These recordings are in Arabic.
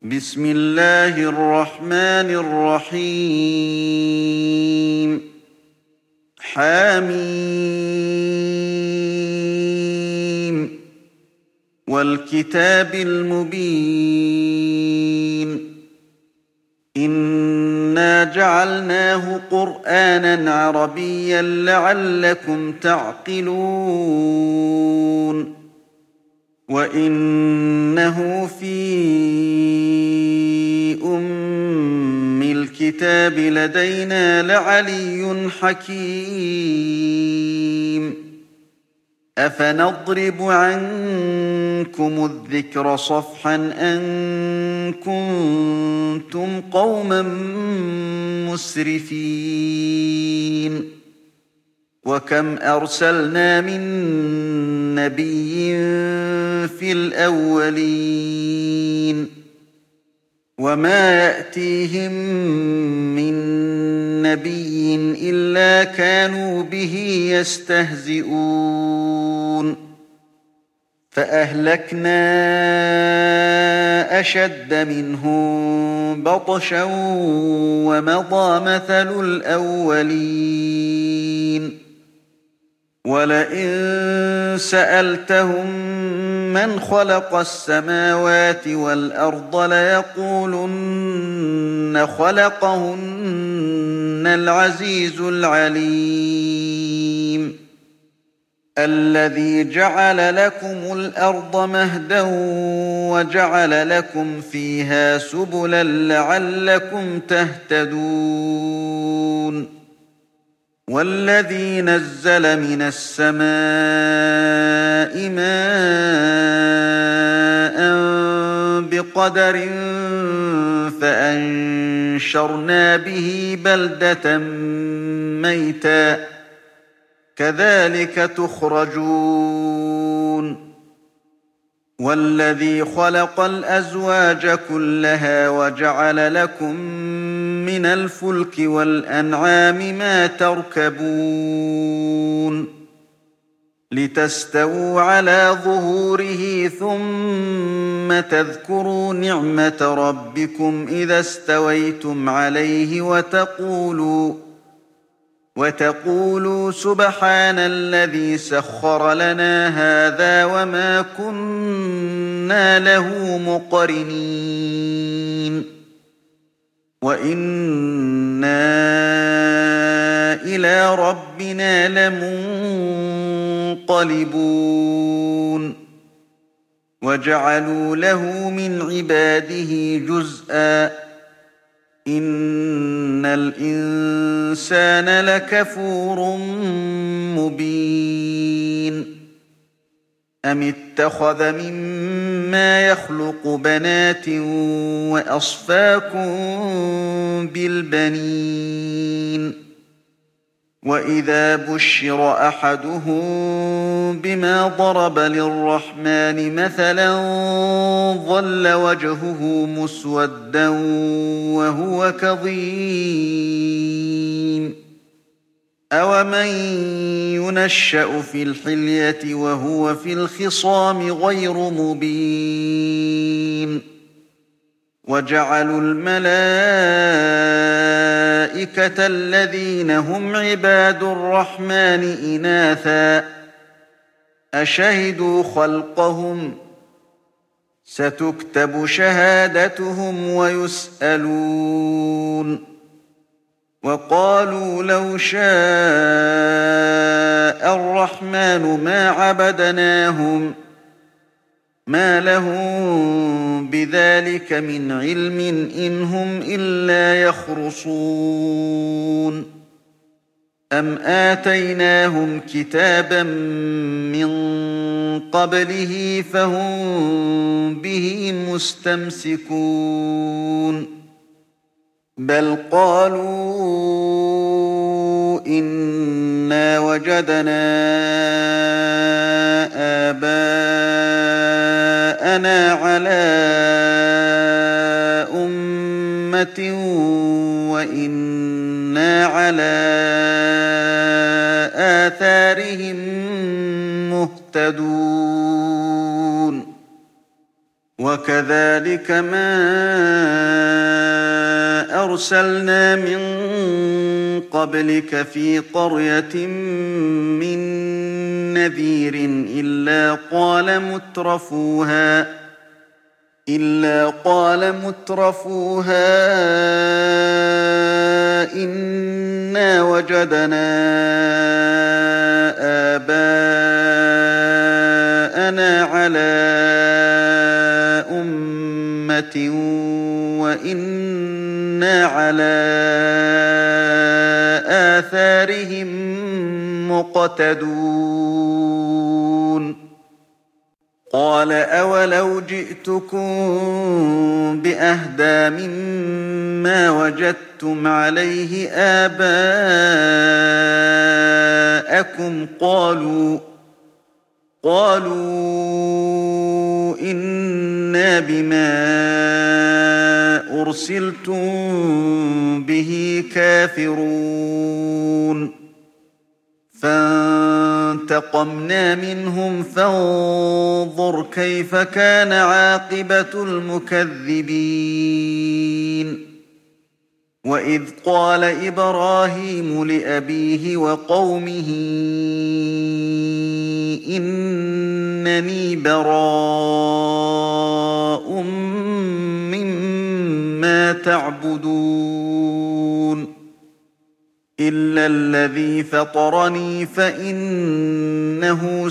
بسم الله الرحمن الرحيم حم والكتاب المبين إنا جعلناه قرآنا عربيا لعلكم تعقلون وإنه في أم الكتاب لدينا لعلي حكيم أفنضرب عنكم الذكر صفحا أن كنتم قوما مسرفين وكم أرسلنا من نبي في الأولين وما يأتيهم من نبي إلا كانوا به يستهزئون فأهلكنا أشد منهم بطشا ومضى مثل الأولين ولئن سألتهم من خلق السماوات والأرض ليقولن خلقهن العزيز العليم الذي جعل لكم الأرض مهدا وجعل لكم فيها سبلا لعلكم تهتدون والذي نزل من السماء ماء بقدر فأنشرنا به بلدة ميتا كذلك تخرجون والذي خلق الأزواج كلها وجعل لكم من الفلك والأنعام ما تركبون لتستووا على ظهوره ثم تذكروا نعمة ربكم إذا استويتم عليه وتقولوا سبحان الذي سخر لنا هذا وما كنا له مقرنين وإنا إلى ربنا لمنقلبون وجعلوا له من عباده جزءا إن الإنسان لكفور مبين أم اتخذ مما يخلق بنات وأصفاكم بالبنين وإذا بشر أحدهم بما ضرب للرحمن مثلا ظل وجهه مسودا وهو كظيم أومن ينشأ في الحلية وهو في الخصام غير مبين وجعلوا الملائكة الذين هم عباد الرحمن إناثا أشهدوا خلقهم ستكتب شهادتهم ويسألون وقالوا لو شاء الرحمن ما عبدناهم ما لهم بذلك من علم إن هم إلا يخرصون أم آتيناهم كتابا من قبله فهم به مستمسكون بل قالوا إنا وجدنا آباءنا على أمة وإنا على آثارهم مهتدون وكذلك ما أرسلنا من قبلك في قرية من نذير إلا قال مترفوها إنا وجدنا آباءنا على أمة وإنا على آثارهم مقتدون قال أولو جئتكم بأهدى مما وجدتم عليه آباءكم قالوا إنا بما أرسلتم به كافرون فانتقمنا منهم فانظر كيف كان عاقبة المكذبين وإذ قال إبراهيم لأبيه وقومه إنني براء مما تعبدون إلا الذي فطرني فإنه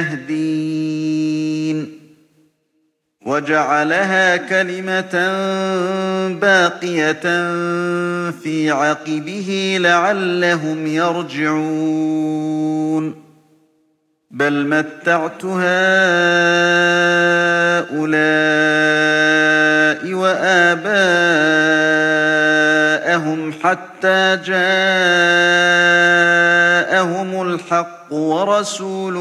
سيهدين وجعلها كلمة باقية في عقبه لعلهم يرجعون بل متعت هؤلاء وآباءهم حتى جاءهم الحق ورسول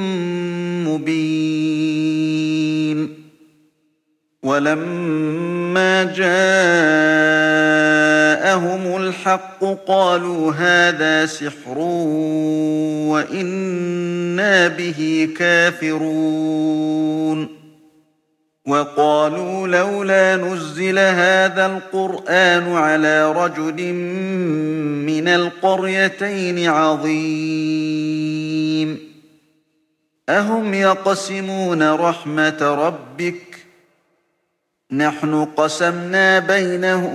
مبين ولما جاءهم الحق قالوا هذا سحر وإنا به كافرون وقالوا لولا نزل هذا القرآن على رجل من القريتين عظيم أهم يقسمون رحمة ربك نحن قسمنا بينهم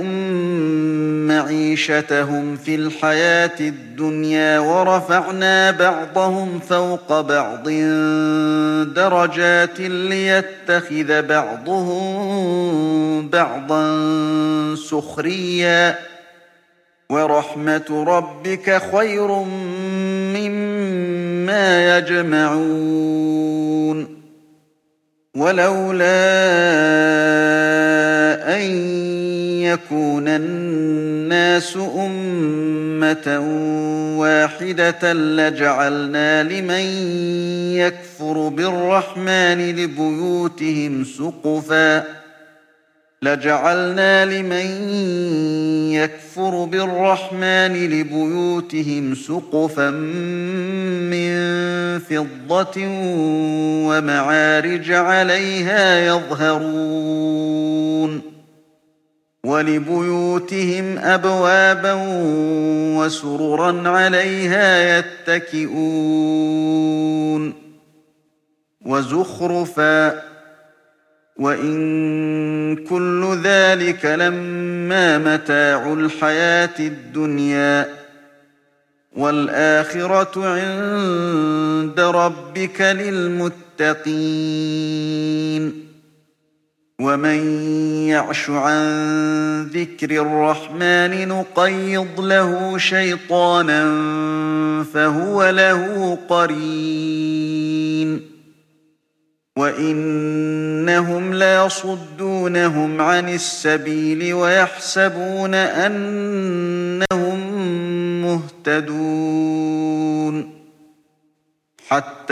معيشتهم في الحياة الدنيا ورفعنا بعضهم فوق بعض درجات ليتخذ بعضهم بعضا سخريا ورحمة ربك خير مما يجمعون ولولا أن يكون الناس أمة واحدة لجعلنا لمن يكفر بالرحمن لبيوتهم سقفا من فضة ومعارج عليها يظهرون ولبيوتهم أبوابا وسررا عليها يتكئون وزخرفا وإن كل ذلك لما متاع الحياة الدنيا والآخرة عند ربك للمتقين ومن يعش عن ذكر الرحمن نقيض له شيطانا فهو له قرين وإنهم ليصدونهم عن السبيل ويحسبون أنهم مهتدون حتى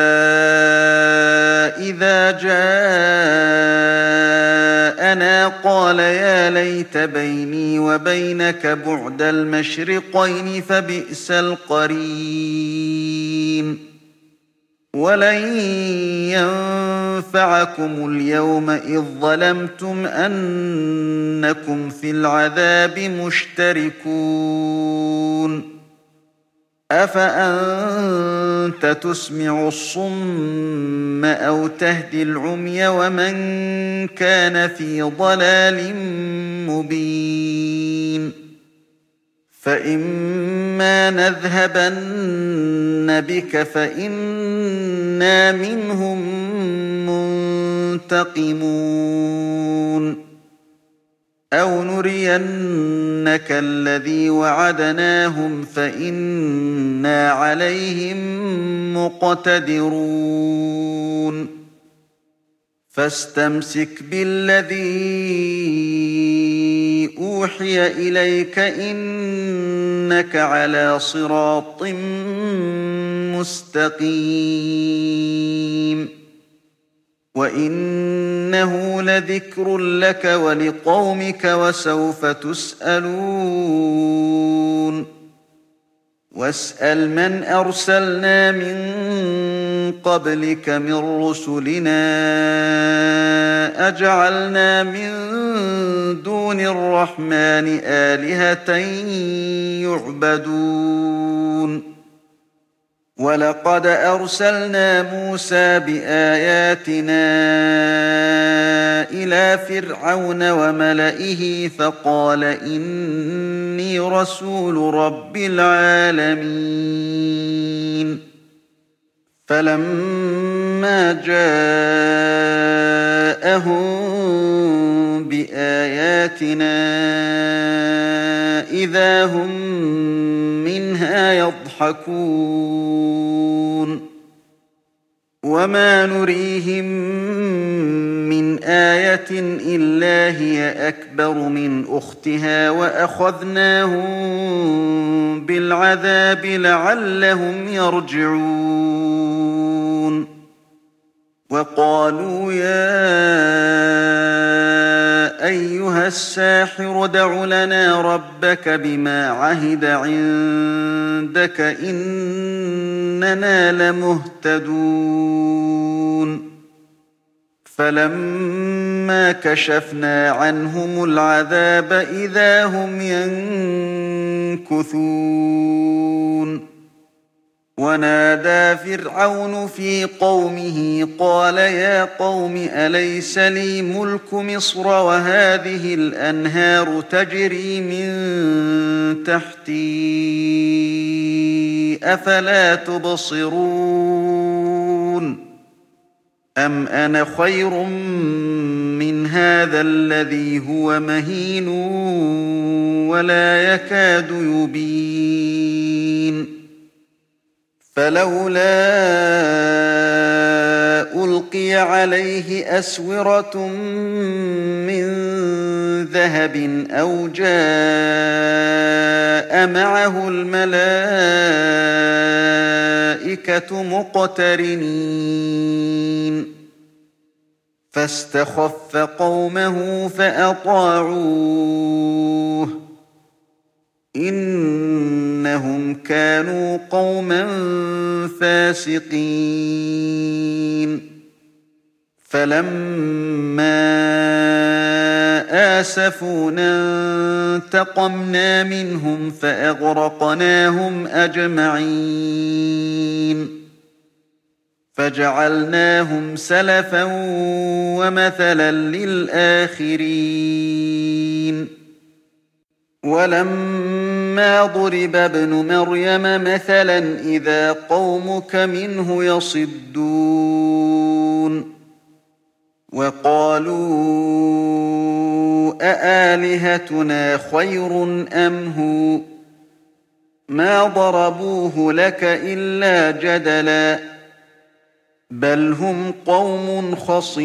إذا جاءنا قال يا ليت بيني وبينك بعد المشرقين فبئس القرين ولن ينفعكم اليوم إذ ظلمتم أنكم في العذاب مشتركون أفأنت تسمع الصم أو تهدي العمي ومن كان في ضلال مبين فإما نذهبن بك فإنا منهم منتقمون أو نرينك الذي وعدناهم فإنا عليهم مقتدرون فاستمسك بالذي أوحي إليك إنك على صراط مستقيم وإنه لذكر لك ولقومك وسوف تسألون واسأل من أرسلنا من قبلك من رسلنا أجعلنا من دون الرحمن آلهة يعبدون ولقد أرسلنا موسى بآياتنا إلى فرعون وملئه فقال إني رسول رب العالمين فلما جاءهم بآياتنا إذا هم منها يضحكون وما نريهم من آية إلا هي أكبر من أختها وأخذناهم بالعذاب لعلهم يرجعون وقالوا يا أيها الساحر ادع لنا ربك بما عهد عندك إننا لمهتدون فلما كشفنا عنهم العذاب إذا هم ينكثون ونادى فرعون في قومه قال يا قوم أليس لي ملك مصر وهذه الأنهار تجري من تحتي أفلا تبصرون أم أنا خير من هذا الذي هو مهين ولا يكاد يبين فلولا ألقي عليه أسورة من ذهب أو جاء معه الملائكة مقترنين فاستخف قومه فأطاعوه إنهم كانوا قوما فاسقين فلما آسفونا انتقمنا منهم فأغرقناهم أجمعين فجعلناهم سلفا ومثلا للآخرين ولما ضرب ابن مريم مثلا إذا قومك منه يصدون وقالوا أآلهتنا خير أم هو ما ضربوه لك إلا جدلا بل هم قوم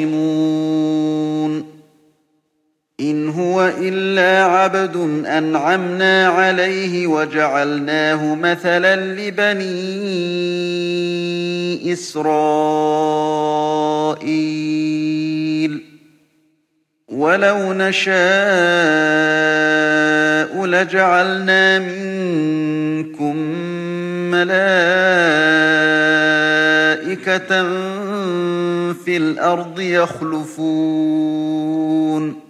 خصمون إن هو إلا عبد أنعمنا عليه وجعلناه مثلا لبني إسرائيل ولو نشاء لجعلنا منكم ملائكة وملائكة في الأرض يخلفون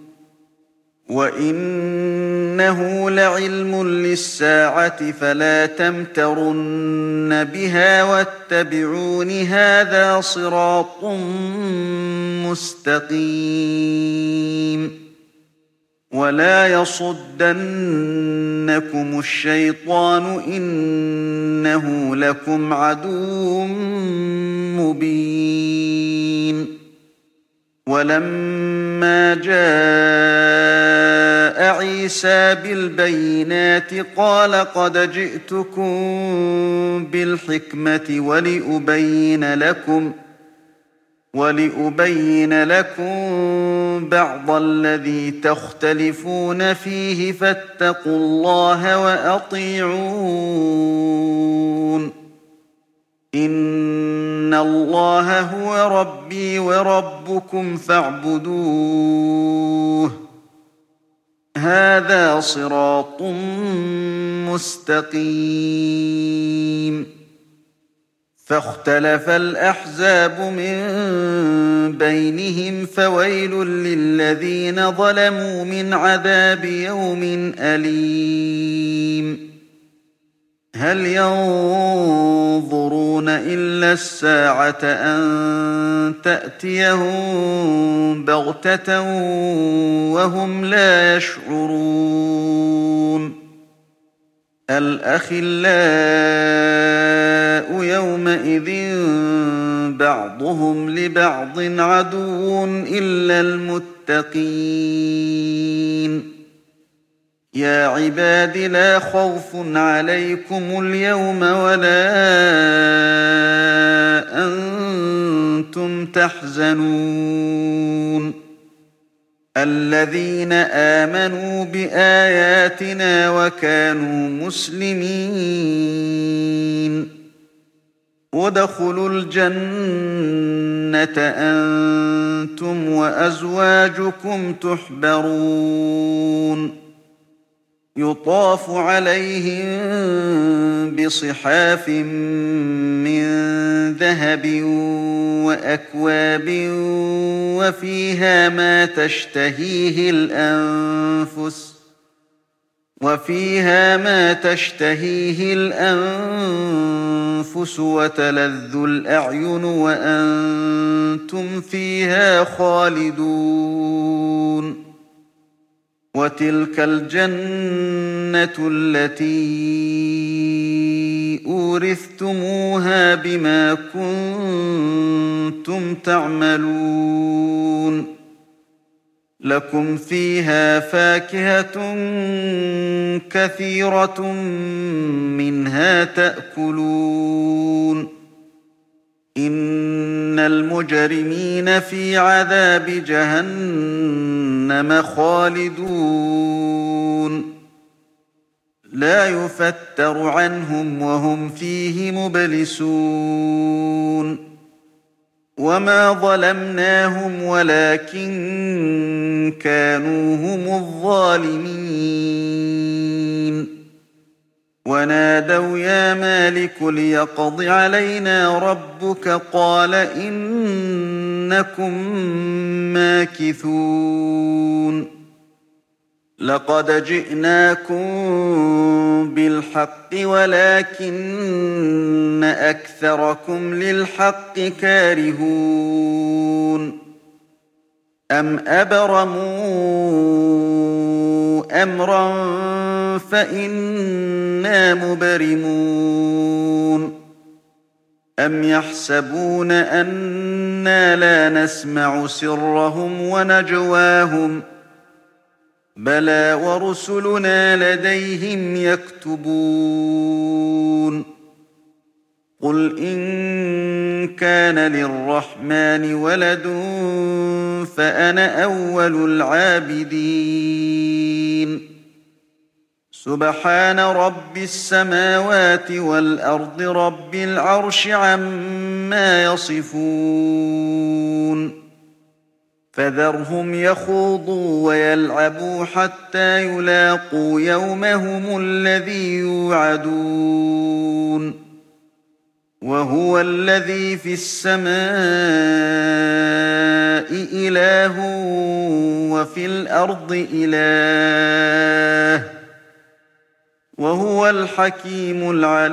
وإنه لعلم للساعة فلا تمترن بها واتبعون هذا صراط مستقيم ولا يصدنكم الشيطان إنه لكم عدو مبين ولما جاء عيسى بالبينات قال قد جئتكم بالحكمة ولأبين لكم بعض الذي تختلفون فيه فاتقوا الله وأطيعون إن الله هو ربي وربكم فاعبدوه هذا صراط مستقيم فاختلف الأحزاب من بينهم فويل للذين ظلموا من عذاب يوم أليم هل ينظرون إلا الساعة أن تأتيهم بغتة وهم لا يشعرون الأخلاء يومئذ بعضهم لبعض عدو إلا المتقين يا عباد لا خوف عليكم اليوم ولا أنتم تحزنون الذين آمنوا بآياتنا وكانوا مسلمين ادخلوا الجنة أنتم وأزواجكم تحبرون يطاف عليهم بصحاف من ذهب وأكواب وفيها ما تشتهيه الأنفس وتلذ الأعين وأنتم فيها خالدون وتلك الجنة التي أورثتموها بما كنتم تعملون لكم فيها فاكهة كثيرة منها تأكلون إن المجرمين في عذاب جهنم خالدون لا يفتر عنهم وهم فيه مبلسون وما ظلمناهم ولكن كانوا هم الظالمين ونادوا يا مالك ليقض علينا ربك قال إنكم ماكثون لقد جئناكم بالحق ولكن أكثركم للحق كارهون أم أبرموا أمرا فإنا مبرمون أم يحسبون أنا لا نسمع سرهم ونجواهم بلى ورسلنا لديهم يكتبون قل إن كان للرحمن ولد فأنا أول العابدين سبحان رب السماوات والأرض رب العرش عما يصفون فذرهم يخوضوا ويلعبوا حتى يلاقوا يومهم الذي يوعدون وهو الذي في السماء إله وفي الأرض إله وهو الحكيم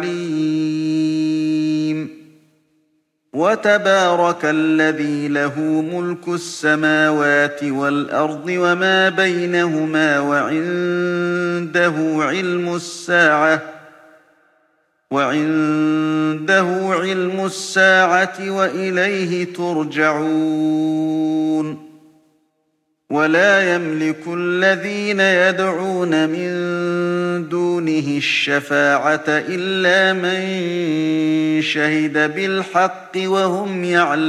العليم وتبارك الذي له ملك السماوات والأرض وما بينهما وعنده علم الساعة وإليه ترجعون ولا يملك الذين يدعون من دونه الشفاعة إلا من شهد بالحق وهم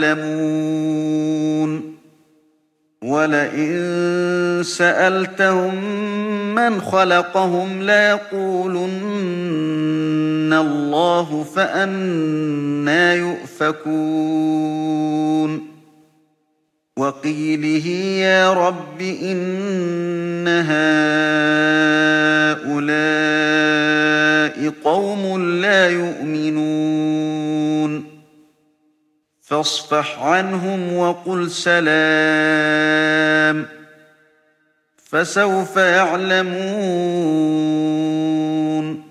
يعلمون ولئن سألتهم من خلقهم ليقولن الله فأنى يؤفكون وقيله يا رب إن هؤلاء قوم لا يؤمنون فاصفح عنهم وقل سلام فسوف يعلمون